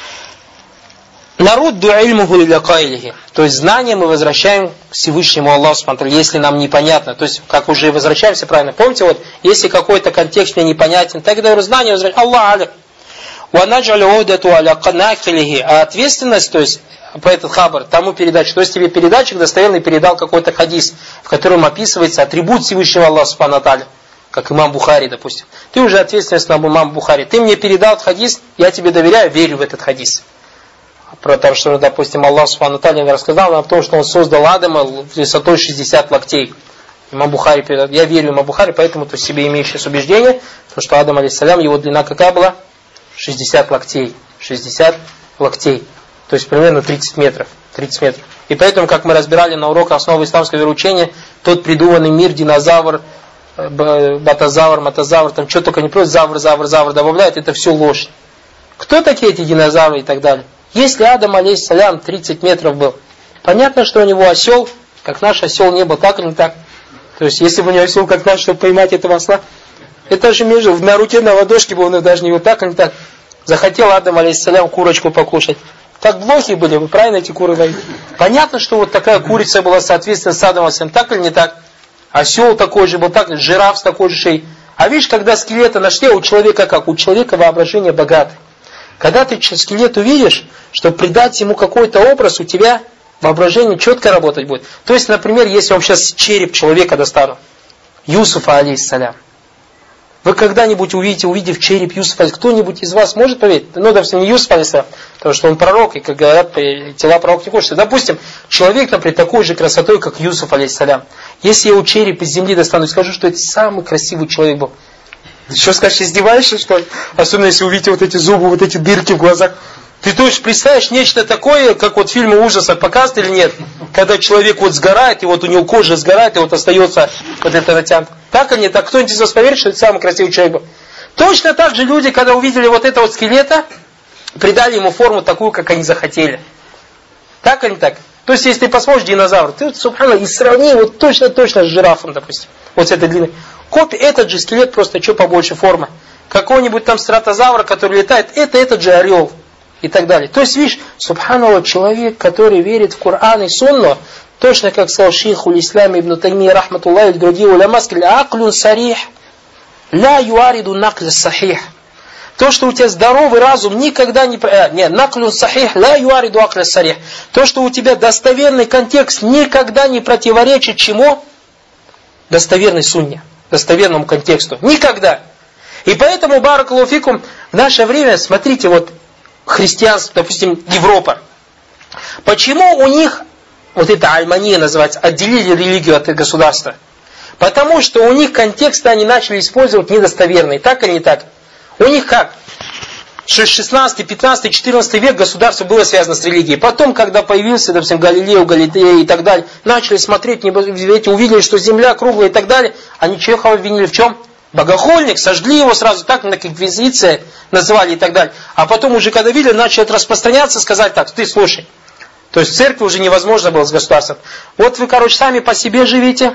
Нарудду ильмуху ля кайлихи. То есть знание мы возвращаем к Всевышнему Аллаху субхану, если нам непонятно. То есть, как уже возвращаемся правильно. Помните, вот, если какой-то контекст мне непонятен, тогда знание возвращаем. Аллах алям. Ванаджалю удату аля канакилихи. А ответственность, то есть, по этот хабар, тому передачу. То есть тебе передатчик достоверный передал какой-то хадис, в котором описывается атрибут Всевышнего Аллаха субхану тааля, как имам Бухари, допустим. Ты уже ответственность на имам Бухари. Ты мне передал этот хадис, я тебе доверяю, верю в этот хадис. Про то, что, допустим, Аллах субхану тааля рассказал нам о том, что он создал Адама высотой шестьдесят локтей. Имам Бухари передал. Я верю имам Бухари, поэтому ты себе имеешь сейчас убеждение, что Адам алейхиссалям, его длина какая была? шестьдесят локтей. шестьдесят локтей. То есть примерно тридцать метров. тридцать метров. И поэтому, как мы разбирали на уроках основы исламского вероучения, тот придуманный мир, динозавр, батозавр, мотозавр, там что только не просто завр, завр, завр добавляют, это все ложь. Кто такие эти динозавры и так далее? Если Адам алейхиссалям тридцать метров был, понятно, что у него осел, как наш осел не был, так или не так? То есть, если бы у него осел, как наш, чтобы поймать этого осла, это же между, на руке на ладошке был, но даже не вот так или не так. Захотел Адам алейхиссалям курочку покушать. Так блохи были, вы правильно эти куры ловили? Понятно, что вот такая курица была соответственно с Адамом алейхиссалям, так или не так? Осел такой же был, так, жираф с такой же шеей. А видишь, когда скелета нашли, у человека как? У человека воображение богатое. Когда ты скелет увидишь, чтобы придать ему какой-то образ, у тебя воображение четко работать будет. То есть, например, если вам сейчас череп человека достану, Юсуфа алейхиссалям. Вы когда-нибудь увидите, увидев череп Юсуфа, кто-нибудь из вас может поверить? Ну, допустим, не Юсуф алейхиссалям, потому что он пророк, и, как говорят, тела пророка не кушают. Допустим, человек, например, такой же красотой, как Юсуф алейхиссалям. Если я его череп из земли достану и скажу, что это самый красивый человек был. Что скажешь, издеваешься, что ли? Особенно, если увидите вот эти зубы, вот эти дырки в глазах. Ты то есть представишь нечто такое, как вот фильмы ужасов показывают или нет? Когда человек вот сгорает, и вот у него кожа сгорает, и вот остается вот это натянуто. Так или нет? Так кто-нибудь из вас поверит, что это самый красивый человек был? Точно так же люди, когда увидели вот это вот скелета, придали ему форму такую, как они захотели. Так или не так? То есть, если ты посмотришь динозавр, ты, субхана, и сравни вот точно-точно с жирафом, допустим. Вот с этой длиной. Копия, этот же скелет, просто что побольше формы. Какой-нибудь там стратозавр, который летает, это этот же орел. И так далее. То есть, видишь, субханаллах, человек, который верит в Коран и Сунну, точно как сказал шейх уль-Ислам ибн Таймия, рахматуллахи, и другие уляма, сказали, аклюн сарих, ля юариду накля сахих. То, что у тебя здоровый разум, никогда не... Э, нет, наклюн сахих, ля юариду акля сарих. То, что у тебя достоверный контекст, никогда не противоречит чему? Достоверной сунне, достоверному контексту. Никогда. И поэтому, баракаллаху фикум, в наше время, смотрите, вот, христианство, допустим, Европа. Почему у них, вот это альмания называется, отделили религию от государства? Потому что у них контексты они начали использовать недостоверные. Так или не так? У них как? шестнадцатый, пятнадцатый, четырнадцатый век государство было связано с религией. Потом, когда появился, допустим, Галилео, Галилея и так далее, начали смотреть, увидели, что земля круглая и так далее, они Чехова обвинили в чем? Богохульник, сожгли его сразу, так, как инквизиция называли и так далее. А потом уже, когда видели, начали распространяться, сказать так, ты слушай. То есть в церкви уже невозможно было с государством. Вот вы, короче, сами по себе живите,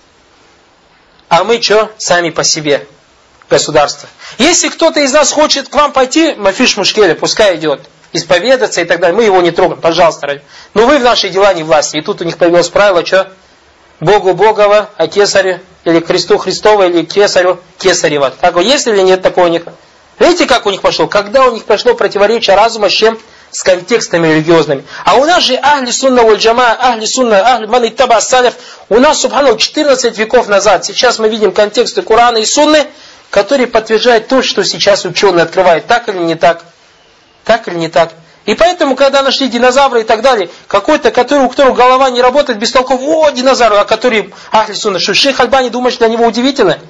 а мы что? Сами по себе. Государство. Если кто-то из нас хочет к вам пойти, мафиш мушкеля, пускай идет, исповедаться и так далее, мы его не трогаем, пожалуйста. Но вы в наши дела не власти. И тут у них появилось правило, что? Богу Богова, а кесарю, или Христу Христова, или кесарю Кесарева. Так вот, есть или нет такого у них? Видите, как у них пошло? Когда у них пошло противоречие разума с чем? с контекстами религиозными. А у нас же ахли сунна валь джама, ахли сунна, ахли ман иттаба саляф, у нас, субхану, четырнадцать веков назад. Сейчас мы видим контексты Корана и Сунны, которые подтверждают то, что сейчас ученые открывают. Так или не так? Так или не так? И поэтому, когда нашли динозавры и так далее, какой-то, который, у которого голова не работает, бестолков, о, динозавр, а который ахли сунна, что шейх Альбани думает, что для него удивительно?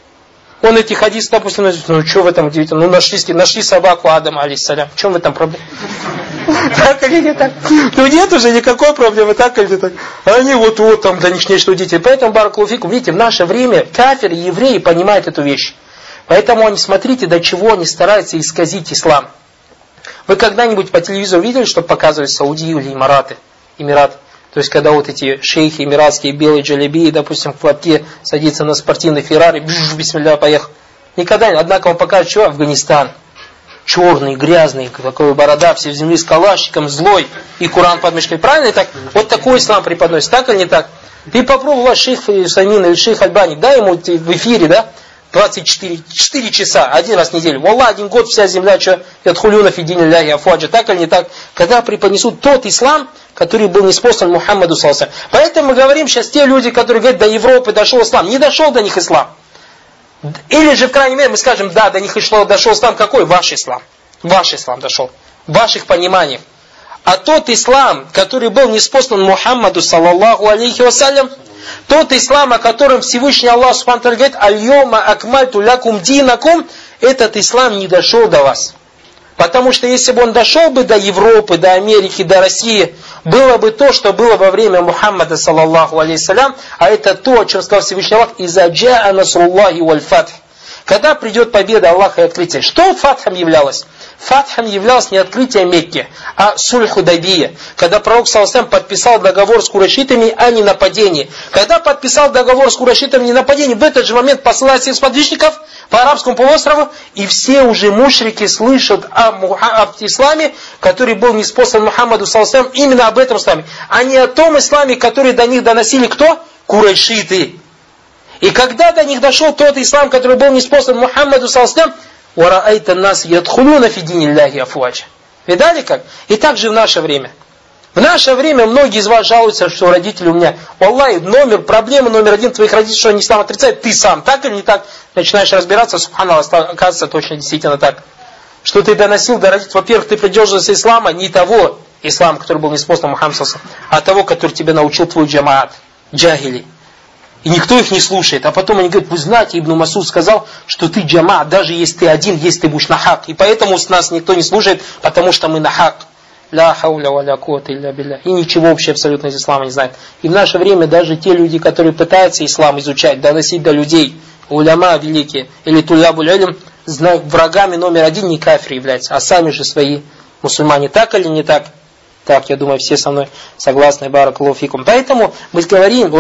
Он эти хадисы, допустим, ну что в этом удивительно? Ну нашли, нашли собаку Адама, алейхиссалям. В чем в этом проблема? Так или не так? Ну нет уже никакой проблемы, так или не так? Они вот-вот там для них нечто удивительное. Поэтому, баракаллаху фикум, видите, в наше время кафиры, евреи понимают эту вещь. Поэтому они, смотрите, до чего они стараются исказить ислам. Вы когда-нибудь по телевизору видели, что показывали Саудию или Эмираты? Эмират. То есть, когда вот эти шейхи эмиратские, белые джалебии, допустим, в платке садится на спортивный Феррари, бжж, бисмилля, поехал. Никогда не. Однако он покажет, что Афганистан. Черный, грязный, такой борода, все в земле с калашником, злой, и Куран под мышкой. Правильно так? Вот такой ислам преподносит. Так или не так? Ты попробуй, ваш шейх Самин или шейх Альбани, дай ему в эфире, да? двадцать четыре, четыре часа, один раз в неделю. Валлах, один год вся земля, что ядхулюна фи дини ляхи афваджа, так или не так? Когда преподнесут тот ислам, который был ниспослан Мухаммаду саллаллаху алейхи ва саллям. Поэтому мы говорим сейчас те люди, которые говорят, до Европы дошел ислам. Не дошел до них ислам. Или же в крайней мере мы скажем, да, до них дошел, дошел ислам. Какой? Ваш ислам. Ваш ислам дошел. В ваших пониманиях. А тот ислам, который был ниспослан Мухаммаду саллаллаху алейхи ва саллям, тот ислам, о котором Всевышний Аллах Субхану ва Тааля говорит, аль-йома акмальту лякум динакум, этот ислам не дошел до вас. Потому что если бы он дошел бы до Европы, до Америки, до России, было бы то, что было во время Мухаммада саллаллаху алейхи салям, а это то, о чем сказал Всевышний Аллах, иза джаа насруллахи валь фатх. Когда придет победа Аллаха и открытие. Что фатхом являлось? Фатхом являлось не открытие Мекки, а суль Худайбия. Когда пророк саллаллаху алейхи ва саллям подписал договор с курайшитами о ненападении. Когда подписал договор с курайшитами о ненападении, в этот же момент посылает всех сподвижников по арабскому полуострову, и все уже мушрики слышат об, об исламе, который был ниспослан Мухаммаду саллаллаху алейхи ва саллям, именно об этом исламе, а не о том исламе, который до них доносили кто? Курайшиты. И когда до них дошел тот ислам, который был ниспослан Мухаммаду саллаллаху алейхи ва саллям, «Вараайта нас ядхулюна фи дини ляхи афваджа». Видали как? И так же в наше время. В наше время многие из вас жалуются, что родители у меня, валлахи, номер, проблема номер один твоих родителей, что они ислам отрицают, ты сам, так или не так? Начинаешь разбираться, субханаллах, оказывается, точно действительно так. Что ты доносил до родителей, во-первых, ты придерживался ислама, не того ислама, который был ниспослан Мухаммад саллаллаху алейхи ва саллям, а того, который тебе научил твой джамаат, джахили. И никто их не слушает. А потом они говорят, вы знаете, Ибн Масуд сказал, что ты джама, даже если ты один, если ты будешь на хак. И поэтому с нас никто не слушает, потому что мы на хак. Ля хауля ва ля куата илля билля. И ничего вообще абсолютно из ислама не знают. И в наше время даже те люди, которые пытаются ислам изучать, доносить до людей, уляма великие, или тулябуль илм, врагами номер один не кафиры являются, а сами же свои мусульмане. Так или не так? Так, я думаю, все со мной согласны, баракаллаху фикум. Поэтому мы говорим,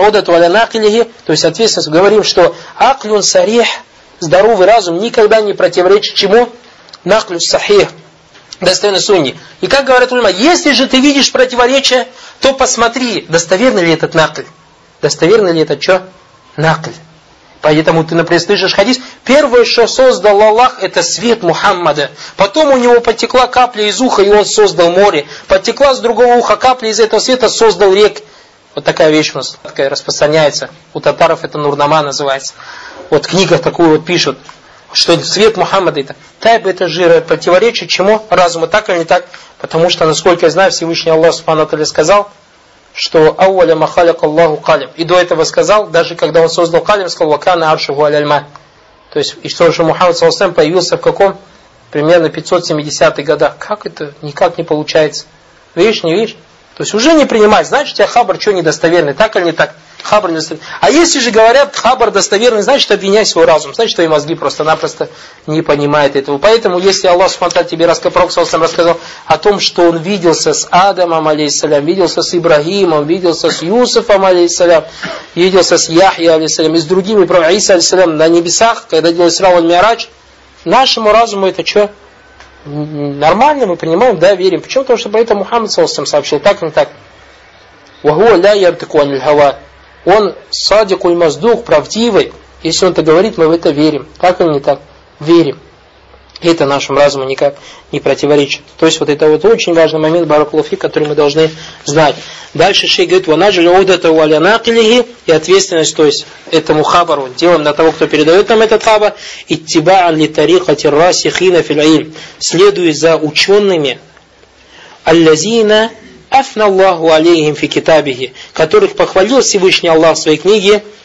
то есть, соответственно, говорим, что аклюн сарих, здоровый разум, никогда не противоречит чему? Наклю сахих, достоверной сунни. И как говорят ульма, если же ты видишь противоречие, то посмотри, достоверный ли этот накль. Достоверный ли это что? Накль. Поэтому ты, например, слышишь хадис, первое, что создал Аллах, это свет Мухаммада. Потом у него потекла капля из уха, и он создал море. Потекла с другого уха капля из этого света, создал рек. Вот такая вещь у нас такая распространяется. У татаров это Нурнама называется. Вот в книгах такую вот пишут, что свет Мухаммада это. Тайб это же противоречит чему? Разуму, так или не так? Потому что, насколько я знаю, Всевышний Аллах Субхану ва Тааля сказал, что ауаля махаляк Аллаху калим. И до этого сказал, даже когда он создал калим, сказал, вакана аршуху аль-альма. То есть, и что же Мухаммад саллаллаху алейхи ва саллям появился в каком? Примерно пятьсот семидесятых годах. Как это? Никак не получается. Видишь, не видишь? То есть, уже не принимать. Значит, у тебя хабар что недостоверный, так или не так? Хабар недостоверный. А если же говорят, хабар достоверный, значит, обвиняй свой разум. Значит, твои мозги просто-напросто не понимают этого. Поэтому, если Аллах субхану тебе рассказал, рассказал о том, что он виделся с Адамом, алейхиссалям, виделся с Ибрагимом, виделся с Юсуфом, алейхиссалям, виделся с Яхья, алейхиссалям, и с другими, про Иса, алейхиссалям, на небесах, когда делал Исра валь-Ми'радж, нашему разуму это что? Нормально, мы принимаем, да, верим. Почему? Потому что поэтому Мухаммад саллаллаху алейхи ва саллям сообщил так и так. Вахуа ля яртаку аниль хава. Он садикуль маздух, правдивый. Если он это говорит, мы в это верим. Так или не так? Верим. Это нашему разуму никак не противоречит. То есть вот это вот очень важный момент, баракаллаху фик, который мы должны знать. Дальше шейх говорит: «Ванаджали удата валя накилихи», и ответственность, то есть этому хабару, делаем на того, кто передает нам этот хабар, иттиба'ан ли тарикати расихина фил илм, следуя за учеными, аллазина афна Аллаху алейхим фи китабихи, которых похвалил Всевышний Аллах в своей книге,